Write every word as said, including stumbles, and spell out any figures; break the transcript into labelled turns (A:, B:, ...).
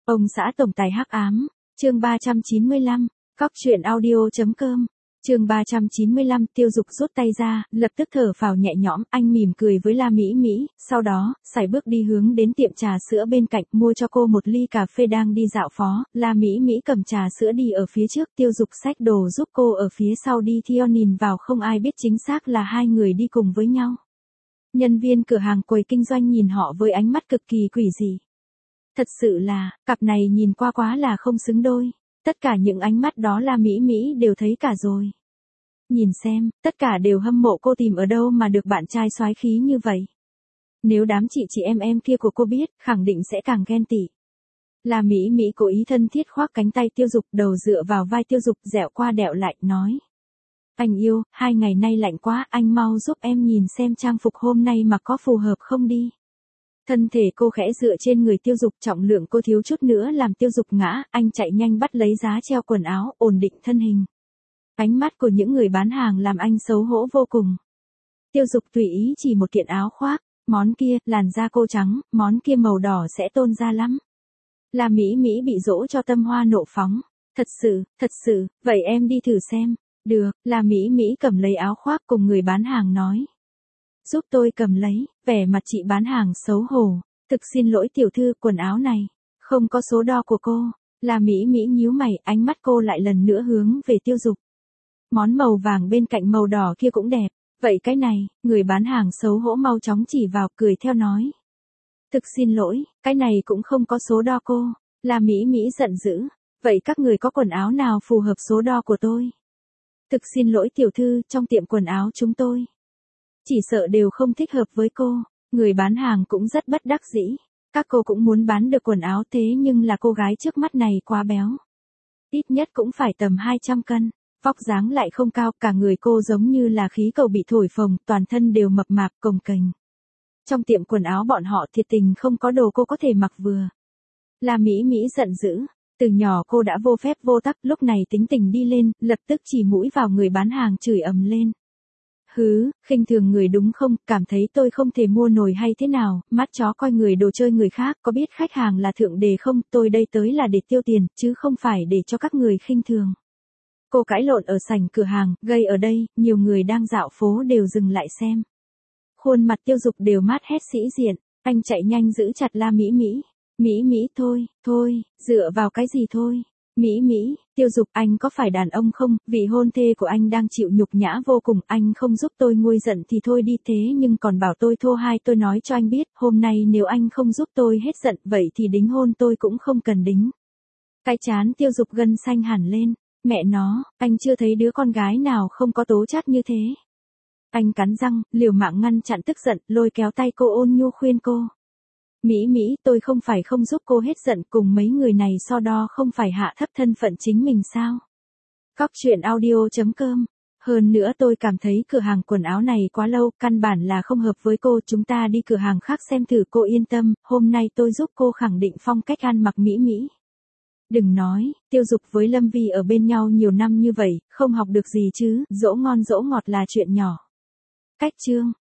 A: Ông xã tổng tài hắc ám, chương ba trăm chín mươi lăm, cóc truyện audio.com, chương ba trăm chín mươi lăm, Tiêu Dục rút tay ra, lập tức thở phào nhẹ nhõm, anh mỉm cười với La Mỹ Mỹ, sau đó, sải bước đi hướng đến tiệm trà sữa bên cạnh, mua cho cô một ly cà phê đang đi dạo phố, La Mỹ Mỹ cầm trà sữa đi ở phía trước, Tiêu Dục xách đồ giúp cô ở phía sau đi theo nhìn vào không ai biết chính xác là hai người đi cùng với nhau. Nhân viên cửa hàng quầy kinh doanh nhìn họ với ánh mắt cực kỳ quỷ dị. Thật sự là, cặp này nhìn qua quá là không xứng đôi. Tất cả những ánh mắt đó La Mỹ Mỹ đều thấy cả rồi. Nhìn xem, tất cả đều hâm mộ cô tìm ở đâu mà được bạn trai soái khí như vậy. Nếu đám chị chị em em kia của cô biết, khẳng định sẽ càng ghen tị. La Mỹ Mỹ cố ý thân thiết khoác cánh tay Tiêu Dục, đầu dựa vào vai Tiêu Dục, dẹo qua đẹo lại, nói. Anh yêu, hai ngày nay lạnh quá, anh mau giúp em nhìn xem trang phục hôm nay mà có phù hợp không đi. Thân thể cô khẽ dựa trên người Tiêu Dục, trọng lượng cô thiếu chút nữa làm Tiêu Dục ngã, anh chạy nhanh bắt lấy giá treo quần áo, ổn định thân hình. Ánh mắt của những người bán hàng làm anh xấu hổ vô cùng. Tiêu Dục tùy ý chỉ một kiện áo khoác, món kia, làn da cô trắng, món kia màu đỏ sẽ tôn da lắm. La Mỹ Mỹ bị dỗ cho tâm hoa nộ phóng. Thật sự, thật sự, vậy em đi thử xem. Được, La Mỹ Mỹ cầm lấy áo khoác cùng người bán hàng nói. Giúp tôi cầm lấy, vẻ mặt chị bán hàng xấu hổ. Thực xin lỗi tiểu thư, quần áo này, không có số đo của cô. La Mỹ Mỹ nhíu mày, ánh mắt cô lại lần nữa hướng về Tiêu Dục. Món màu vàng bên cạnh màu đỏ kia cũng đẹp. Vậy cái này, người bán hàng xấu hổ mau chóng chỉ vào, cười theo nói. Thực xin lỗi, cái này cũng không có số đo cô. La Mỹ Mỹ giận dữ. Vậy các người có quần áo nào phù hợp số đo của tôi? Thực xin lỗi tiểu thư, trong tiệm quần áo chúng tôi chỉ sợ đều không thích hợp với cô. Người bán hàng cũng rất bất đắc dĩ. Các cô cũng muốn bán được quần áo thế nhưng là cô gái trước mắt này quá béo. Ít nhất cũng phải tầm hai trăm cân. Vóc dáng lại không cao, cả người cô giống như là khí cầu bị thổi phồng, toàn thân đều mập mạp cồng kềnh. Trong tiệm quần áo bọn họ thiệt tình không có đồ cô có thể mặc vừa. La Mỹ Mỹ giận dữ. Từ nhỏ cô đã vô phép vô tắc, lúc này tính tình đi lên, lập tức chỉ mũi vào người bán hàng chửi ầm lên. Hứ, khinh thường người đúng không, cảm thấy tôi không thể mua nổi hay thế nào, mắt chó coi người đồ chơi người khác, có biết khách hàng là thượng đề không, tôi đây tới là để tiêu tiền, chứ không phải để cho các người khinh thường. Cô cãi lộn ở sảnh cửa hàng, gây ở đây, nhiều người đang dạo phố đều dừng lại xem. Khuôn mặt Tiêu Dục đều mát hét sĩ diện, anh chạy nhanh giữ chặt La Mỹ Mỹ. Mỹ Mỹ thôi, thôi, dựa vào cái gì thôi. Mỹ Mỹ, Tiêu Dục, anh có phải đàn ông không, vị hôn thê của anh đang chịu nhục nhã vô cùng, anh không giúp tôi nguôi giận thì thôi đi, thế nhưng còn bảo tôi thô hai, tôi nói cho anh biết, hôm nay nếu anh không giúp tôi hết giận, vậy thì đính hôn tôi cũng không cần đính. Cái chán Tiêu Dục gân xanh hẳn lên, mẹ nó, anh chưa thấy đứa con gái nào không có tố chất như thế. Anh cắn răng, liều mạng ngăn chặn tức giận, lôi kéo tay cô ôn nhu khuyên cô. Mỹ Mỹ, tôi không phải không giúp cô hết giận, cùng mấy người này so đo không phải hạ thấp thân phận chính mình sao? Cóc truyện audio.com. Hơn nữa tôi cảm thấy cửa hàng quần áo này quá lâu, căn bản là không hợp với cô, chúng ta đi cửa hàng khác xem thử, cô yên tâm, hôm nay tôi giúp cô khẳng định phong cách ăn mặc Mỹ Mỹ. Đừng nói, Tiêu Dục với Lâm Vi ở bên nhau nhiều năm như vậy, không học được gì chứ, dỗ ngon dỗ ngọt là chuyện nhỏ. Cách chương.